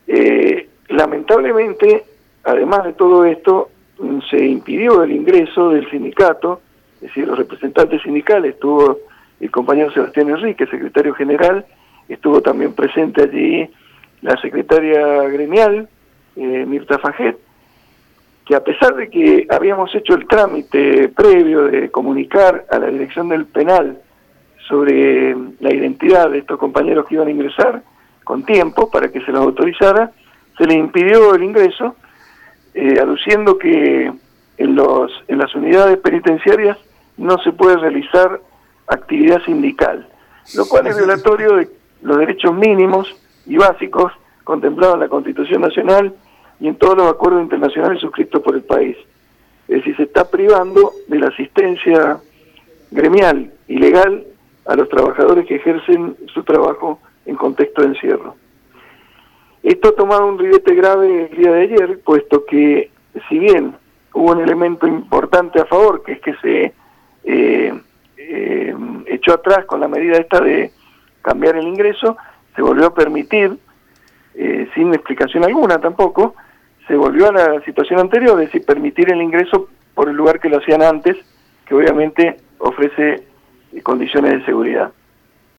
Lamentablemente, además de todo esto, se impidió el ingreso del sindicato, es decir, los representantes sindicales. Estuvo el compañero Sebastián Enrique, secretario general, estuvo también presente allí la secretaria gremial, Mirta Fajet, que a pesar de que habíamos hecho el trámite previo de comunicar a la dirección del penal sobre la identidad de estos compañeros que iban a ingresar con tiempo para que se los autorizara, se les impidió el ingreso, aduciendo que en las unidades penitenciarias no se puede realizar actividad sindical, lo cual es violatorio de los derechos mínimos y básicos contemplados en la Constitución Nacional y en todos los acuerdos internacionales suscritos por el país. Es decir, se está privando de la asistencia gremial y legal a los trabajadores que ejercen su trabajo en contexto de encierro. Esto ha tomado un ribete grave el día de ayer, puesto que si bien hubo un elemento importante a favor, que es que se echó atrás con la medida esta de cambiar el ingreso, se volvió a permitir, sin explicación alguna tampoco, se volvió a la situación anterior, es decir, permitir el ingreso por el lugar que lo hacían antes, que obviamente ofrece condiciones de seguridad.